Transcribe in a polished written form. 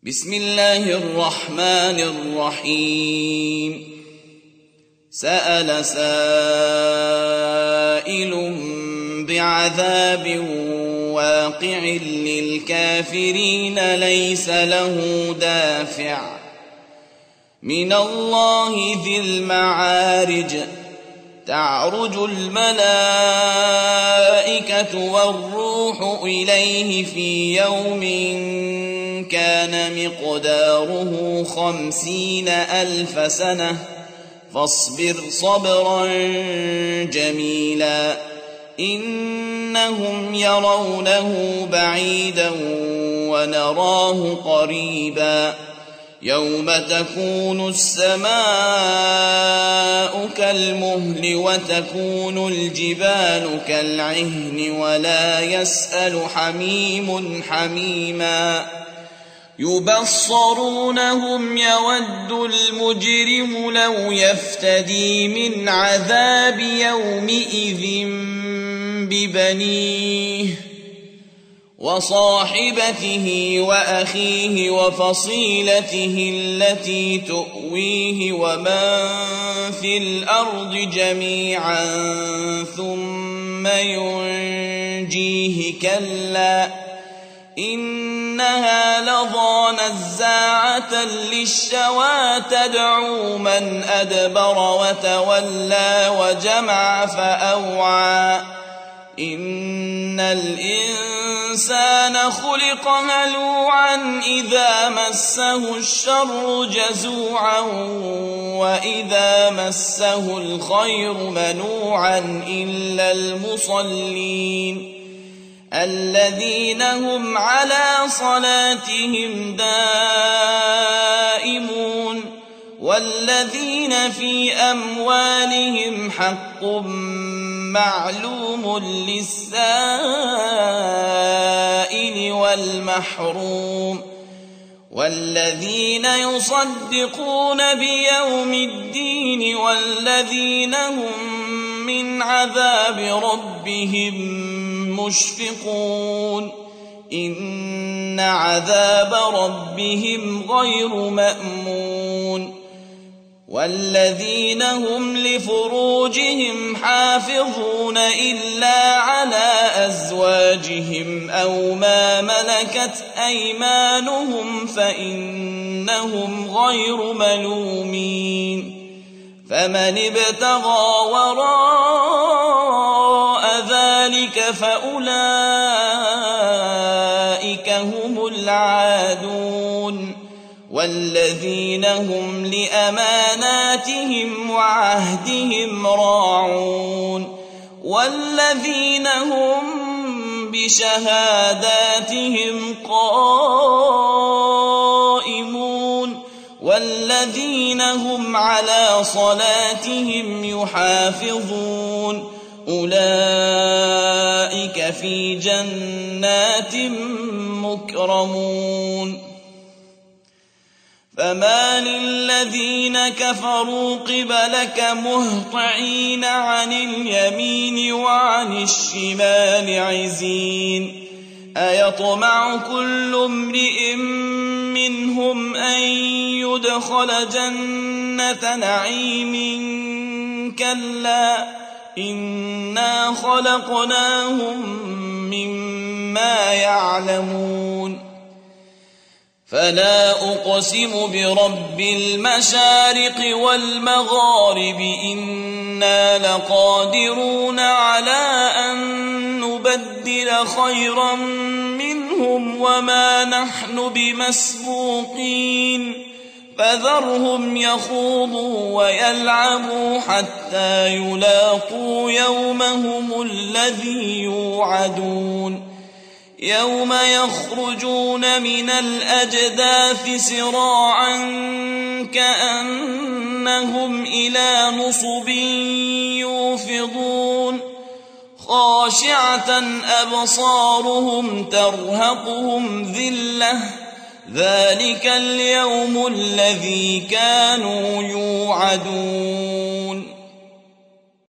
بسم الله الرحمن الرحيم. سأل سائل بعذاب واقع للكافرين ليس له دافع من الله ذي المعارج. تعرج الملائكة والروح إليه في يوم كان مقداره 50,000 سنة فاصبر صبرا جميلا إنهم يرونه بعيدا ونراه قريبا. يوم تكون السماء كالمهل وتكون الجبال كالعهن ولا يسأل حميم حميما. يبصرونهم يود المجرم لو يفتدي من عذاب يومئذ ببنيه وصاحبته وأخيه وفصيلته التي تؤويه ومن في الأرض جميعا ثم ينجيه كلا إنها لظى نزاعة للشوى تدعو من أدبر وتولى وجمع فأوعى. إن الإنسان خلق هلوعا إذا مسه الشر جزوعا وإذا مسه الخير منوعا إلا المصلين الذين هم على صلاتهم دائمون والذين في أموالهم حق معلوم للسائل والمحروم والذين يصدقون بيوم الدين والذين هم من عذاب ربهم مشفقون. إن عذاب ربهم غير مأمون. والذين هم لفروجهم حافظون إلا على أزواجهم أو ما ملكت أيمانهم فإنهم غير ملومين. فمن ابتغى وراء ذلك فأولئك هم العادون. والذين هم لأماناتهم وعهدهم راعون والذين هم بشهاداتهم قائمون والذين هم على صلاتهم يحافظون أولئك في جنات مكرمون. فما للذين كفروا قبلك مهطعين عن اليمين وعن الشمال عزين. أيطمع كل امرئ منهم أن يدخل جنة نعيم كلا إنا خلقناهم مما يعلمون. فلا أقسم برب المشارق والمغارب إنا لقادرون على أن نبدل خيرا منهم وما نحن بمسبوقين. فذرهم يخوضوا ويلعبوا حتى يلاقوا يومهم الذي يوعدون. يوم يخرجون من الأجداث سراعا كأنهم إلى نصب يوفضون. خاشعة أبصارهم ترهقهم ذلة ذلك اليوم الذي كانوا يوعدون.